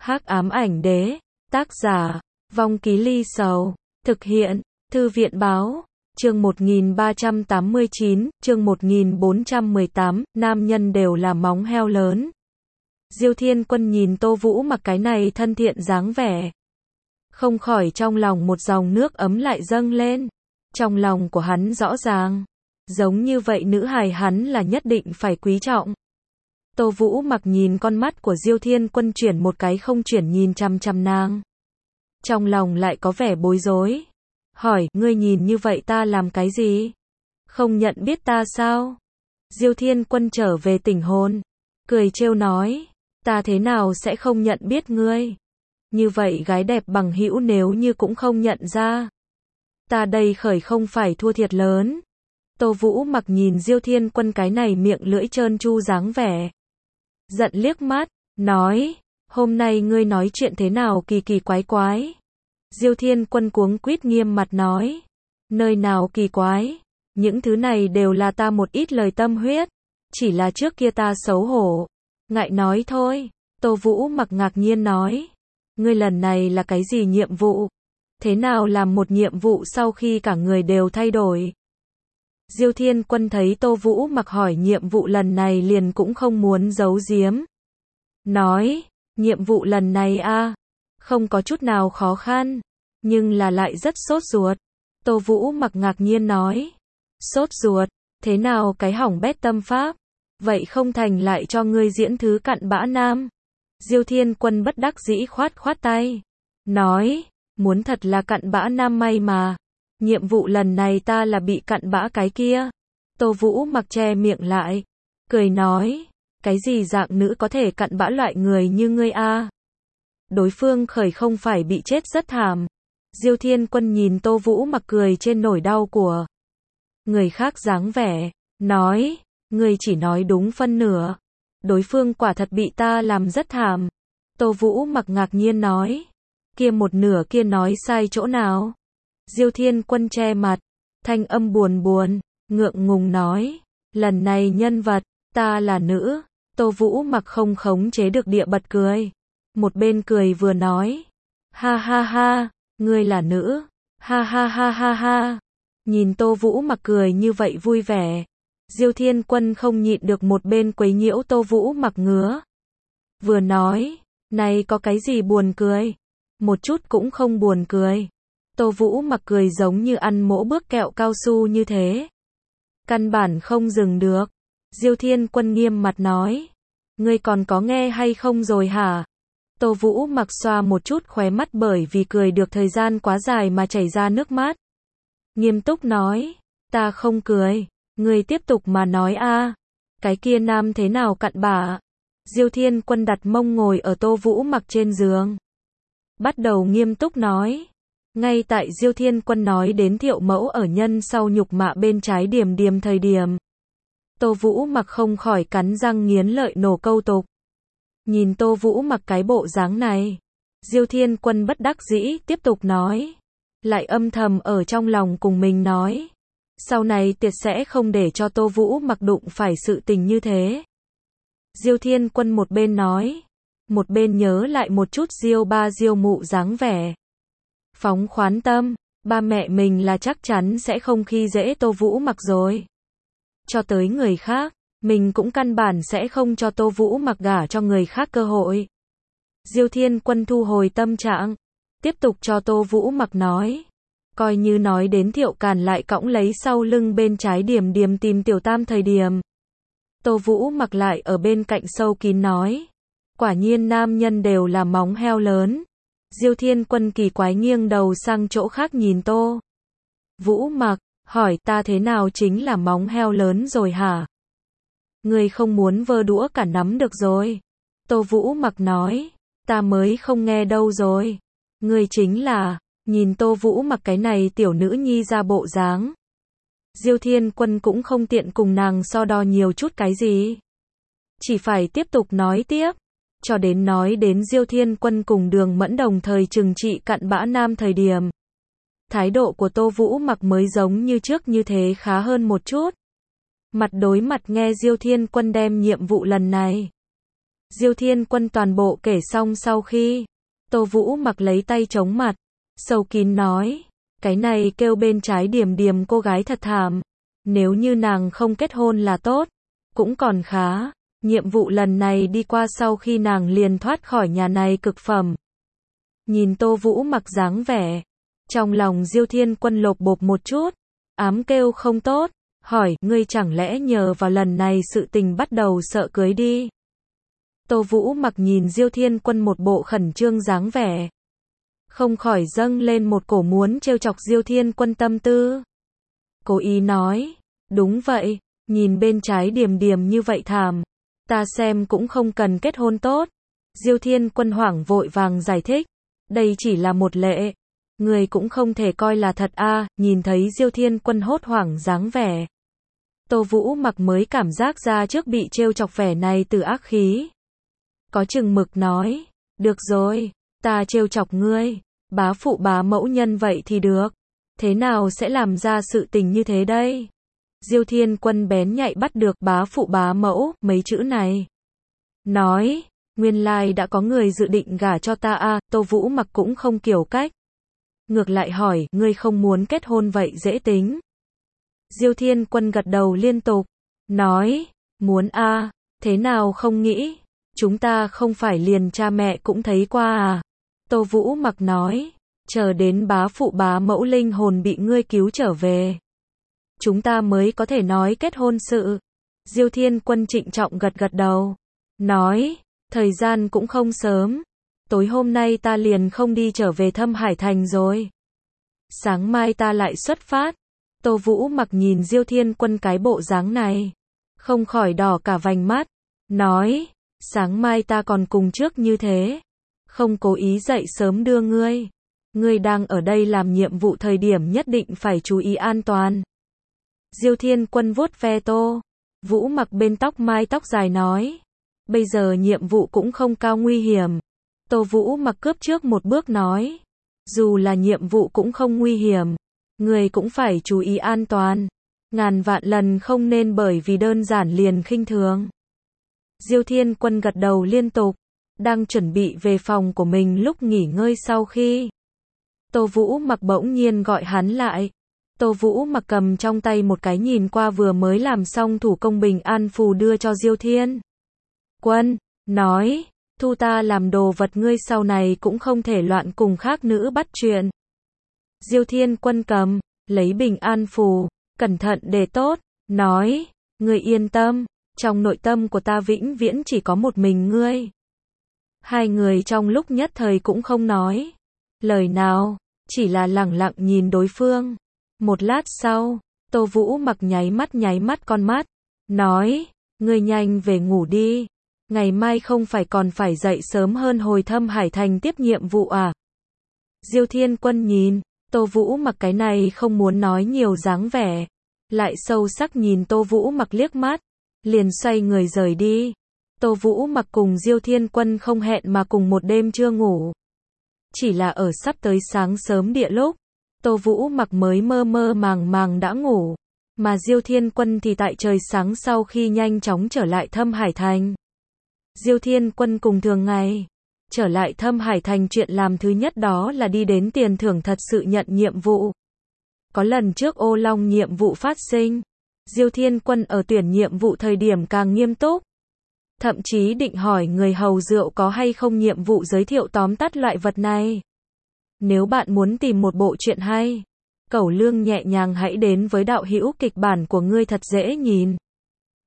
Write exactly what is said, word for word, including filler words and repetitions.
Hắc ám ảnh đế, tác giả, Vong Ký Ly Sầu, thực hiện, Thư viện báo, chương một nghìn ba trăm tám mươi chín, chương một nghìn bốn trăm mười tám, nam nhân đều là móng heo lớn. Diêu Thiên Quân nhìn Tô Vũ mặc cái này thân thiện dáng vẻ, không khỏi trong lòng một dòng nước ấm lại dâng lên. Trong lòng của hắn rõ ràng, giống như vậy nữ hài hắn là nhất định phải quý trọng. Tô Vũ mặc nhìn con mắt của Diêu Thiên Quân chuyển một cái không chuyển nhìn chằm chằm nàng. Trong lòng lại có vẻ bối rối. Hỏi, ngươi nhìn như vậy ta làm cái gì? Không nhận biết ta sao? Diêu Thiên Quân trở về tỉnh hồn, cười trêu nói, ta thế nào sẽ không nhận biết ngươi? Như vậy gái đẹp bằng hữu nếu như cũng không nhận ra, ta đây khởi không phải thua thiệt lớn. Tô Vũ mặc nhìn Diêu Thiên Quân cái này miệng lưỡi trơn tru dáng vẻ, giận liếc mắt, nói, hôm nay ngươi nói chuyện thế nào kỳ kỳ quái quái. Diêu Thiên Quân cuống quýt nghiêm mặt nói, nơi nào kỳ quái, những thứ này đều là ta một ít lời tâm huyết, chỉ là trước kia ta xấu hổ, ngại nói thôi. Tô Vũ mặc ngạc nhiên nói, ngươi lần này là cái gì nhiệm vụ? Thế nào làm một nhiệm vụ sau khi cả người đều thay đổi? Diêu Thiên Quân thấy Tô Vũ mặc hỏi nhiệm vụ lần này liền cũng không muốn giấu giếm. Nói, nhiệm vụ lần này a, không có chút nào khó khăn, nhưng là lại rất sốt ruột. Tô Vũ mặc ngạc nhiên nói, sốt ruột, thế nào cái hỏng bét tâm pháp? Vậy không thành lại cho ngươi diễn thứ cặn bã nam. Diêu Thiên Quân bất đắc dĩ khoát khoát tay, nói, muốn thật là cặn bã nam may mà. Nhiệm vụ lần này ta là bị cặn bã cái kia. Tô Vũ mặc che miệng lại, cười nói, cái gì dạng nữ có thể cặn bã loại người như ngươi a? Đối phương khởi không phải bị chết rất thảm. Diêu Thiên Quân nhìn Tô Vũ mặc cười trên nỗi đau của người khác dáng vẻ, nói, ngươi chỉ nói đúng phân nửa. Đối phương quả thật bị ta làm rất thảm. Tô Vũ mặc ngạc nhiên nói, kia một nửa kia nói sai chỗ nào? Diêu Thiên Quân che mặt, thanh âm buồn buồn, ngượng ngùng nói, lần này nhân vật, ta là nữ. Tô Vũ mặc không khống chế được địa bật cười. Một bên cười vừa nói, ha ha ha, ngươi là nữ, ha ha ha ha ha. Nhìn Tô Vũ mặc cười như vậy vui vẻ, Diêu Thiên Quân không nhịn được một bên quấy nhiễu Tô Vũ mặc ngứa. Vừa nói, này có cái gì buồn cười? Một chút cũng không buồn cười. Tô Vũ mặc cười giống như ăn mỗ bước kẹo cao su như thế, căn bản không dừng được. Diêu Thiên Quân nghiêm mặt nói, ngươi còn có nghe hay không rồi hả? Tô Vũ mặc xoa một chút khóe mắt bởi vì cười được thời gian quá dài mà chảy ra nước mắt. Nghiêm túc nói, ta không cười, ngươi tiếp tục mà nói a. Cái kia nam thế nào cặn bã? Diêu Thiên Quân đặt mông ngồi ở Tô Vũ mặc trên giường, bắt đầu nghiêm túc nói. Ngay tại Diêu Thiên Quân nói đến Thiệu Mẫu ở nhân sau nhục mạ bên trái Điềm Điềm thời điểm, Tô Vũ mặc không khỏi cắn răng nghiến lợi nổ câu tục. Nhìn Tô Vũ mặc cái bộ dáng này, Diêu Thiên Quân bất đắc dĩ tiếp tục nói, lại âm thầm ở trong lòng cùng mình nói, sau này tuyệt sẽ không để cho Tô Vũ mặc đụng phải sự tình như thế. Diêu Thiên Quân một bên nói, một bên nhớ lại một chút Diêu ba Diêu mụ dáng vẻ phóng khoán tâm, ba mẹ mình là chắc chắn sẽ không khi dễ Tô Vũ mặc rồi. Cho tới người khác, mình cũng căn bản sẽ không cho Tô Vũ mặc gả cho người khác cơ hội. Diêu Thiên Quân thu hồi tâm trạng, tiếp tục cho Tô Vũ mặc nói, coi như nói đến Thiệu Càn lại cõng lấy sau lưng bên trái Điềm Điềm tìm Tiểu Tam thời điểm. Tô Vũ mặc lại ở bên cạnh sâu kín nói, quả nhiên nam nhân đều là móng heo lớn. Diêu Thiên Quân kỳ quái nghiêng đầu sang chỗ khác nhìn Tô Vũ mặc, hỏi ta thế nào chính là móng heo lớn rồi hả? Ngươi không muốn vơ đũa cả nắm được rồi. Tô Vũ mặc nói, ta mới không nghe đâu rồi. Ngươi chính là, nhìn Tô Vũ mặc cái này tiểu nữ nhi ra bộ dáng. Diêu Thiên Quân cũng không tiện cùng nàng so đo nhiều chút cái gì, chỉ phải tiếp tục nói tiếp. Cho đến nói đến Diêu Thiên Quân cùng Đường Mẫn đồng thời trừng trị cặn bã nam thời điểm, thái độ của Tô Vũ mặc mới giống như trước như thế khá hơn một chút. Mặt đối mặt nghe Diêu Thiên Quân đem nhiệm vụ lần này. Diêu Thiên Quân toàn bộ kể xong sau khi Tô Vũ Mặc lấy tay chống mặt, sâu kín nói, cái này kêu bên trái Điềm Điềm cô gái thật thảm, nếu như nàng không kết hôn là tốt, cũng còn khá, nhiệm vụ lần này đi qua sau khi nàng liền thoát khỏi nhà này cực phẩm. Nhìn Tô Vũ Mặc dáng vẻ, trong lòng Diêu Thiên Quân lột bột một chút, ám kêu không tốt, hỏi, ngươi chẳng lẽ nhờ vào lần này sự tình bắt đầu sợ cưới đi. Tô Vũ Mặc nhìn Diêu Thiên Quân một bộ khẩn trương dáng vẻ, không khỏi dâng lên một cổ muốn trêu chọc Diêu Thiên Quân tâm tư. Cố ý nói, đúng vậy, nhìn bên trái Điềm Điềm như vậy thảm, ta xem cũng không cần kết hôn tốt. Diêu Thiên Quân hoảng vội vàng giải thích, đây chỉ là một lệ, người cũng không thể coi là thật a. À. Nhìn thấy Diêu Thiên Quân hốt hoảng dáng vẻ, Tô Vũ Mặc mới cảm giác ra trước bị trêu chọc vẻ này từ ác khí. Có chừng mực nói, được rồi, ta trêu chọc ngươi, bá phụ bá mẫu nhân vậy thì được, thế nào sẽ làm ra sự tình như thế đây? Diêu Thiên Quân bén nhạy bắt được bá phụ bá mẫu, mấy chữ này. Nói, nguyên lai đã có người dự định gả cho ta a. À. Tô Vũ Mặc cũng không kiểu cách. Ngược lại hỏi, ngươi không muốn kết hôn vậy dễ tính. Diêu Thiên Quân gật đầu liên tục, nói, muốn a. À, thế nào không nghĩ, chúng ta không phải liền cha mẹ cũng thấy qua à. Tô Vũ Mặc nói, chờ đến bá phụ bá mẫu linh hồn bị ngươi cứu trở về, chúng ta mới có thể nói kết hôn sự. Diêu Thiên Quân trịnh trọng gật gật đầu, nói, thời gian cũng không sớm, tối hôm nay ta liền không đi trở về Thâm Hải Thành rồi. Sáng mai ta lại xuất phát. Tô Vũ Mặc nhìn Diêu Thiên Quân cái bộ dáng này, không khỏi đỏ cả vành mắt, nói, sáng mai ta còn cùng trước như thế, không cố ý dậy sớm đưa ngươi. Ngươi đang ở đây làm nhiệm vụ thời điểm nhất định phải chú ý an toàn. Diêu Thiên Quân vuốt ve Tô Vũ Mặc bên tóc mai tóc dài nói, bây giờ nhiệm vụ cũng không cao nguy hiểm. Tô Vũ Mặc cướp trước một bước nói, dù là nhiệm vụ cũng không nguy hiểm, người cũng phải chú ý an toàn, ngàn vạn lần không nên bởi vì đơn giản liền khinh thường. Diêu Thiên Quân gật đầu liên tục, đang chuẩn bị về phòng của mình lúc nghỉ ngơi sau khi Tô Vũ Mặc bỗng nhiên gọi hắn lại. Tô Vũ Mặc cầm trong tay một cái nhìn qua vừa mới làm xong thủ công bình an phù đưa cho Diêu Thiên Quân, nói, thu ta làm đồ vật ngươi sau này cũng không thể loạn cùng khác nữ bắt chuyện. Diêu Thiên Quân cầm, lấy bình an phù, cẩn thận để tốt, nói, ngươi yên tâm, trong nội tâm của ta vĩnh viễn chỉ có một mình ngươi. Hai người trong lúc nhất thời cũng không nói lời nào, chỉ là lẳng lặng nhìn đối phương. Một lát sau, Tô Vũ Mặc nháy mắt nháy mắt con mắt, nói, ngươi nhanh về ngủ đi, ngày mai không phải còn phải dậy sớm hơn hồi Thâm Hải Thành tiếp nhiệm vụ à? Diêu Thiên Quân nhìn Tô Vũ Mặc cái này không muốn nói nhiều dáng vẻ, lại sâu sắc nhìn Tô Vũ Mặc liếc mắt, liền xoay người rời đi. Tô Vũ Mặc cùng Diêu Thiên Quân không hẹn mà cùng một đêm chưa ngủ. Chỉ là ở sắp tới sáng sớm địa lúc, Tô Vũ Mặc mới mơ mơ màng màng đã ngủ, mà Diêu Thiên Quân thì tại trời sáng sau khi nhanh chóng trở lại Thâm Hải Thành. Diêu Thiên Quân cùng thường ngày, trở lại Thâm Hải Thành chuyện làm thứ nhất đó là đi đến tiền thưởng thật sự nhận nhiệm vụ. Có lần trước Ô Long nhiệm vụ phát sinh, Diêu Thiên Quân ở tuyển nhiệm vụ thời điểm càng nghiêm túc. Thậm chí định hỏi người hầu rượu có hay không nhiệm vụ giới thiệu tóm tắt loại vật này. Nếu bạn muốn tìm một bộ truyện hay, cẩu lương nhẹ nhàng hãy đến với đạo hữu kịch bản của ngươi thật dễ nhìn.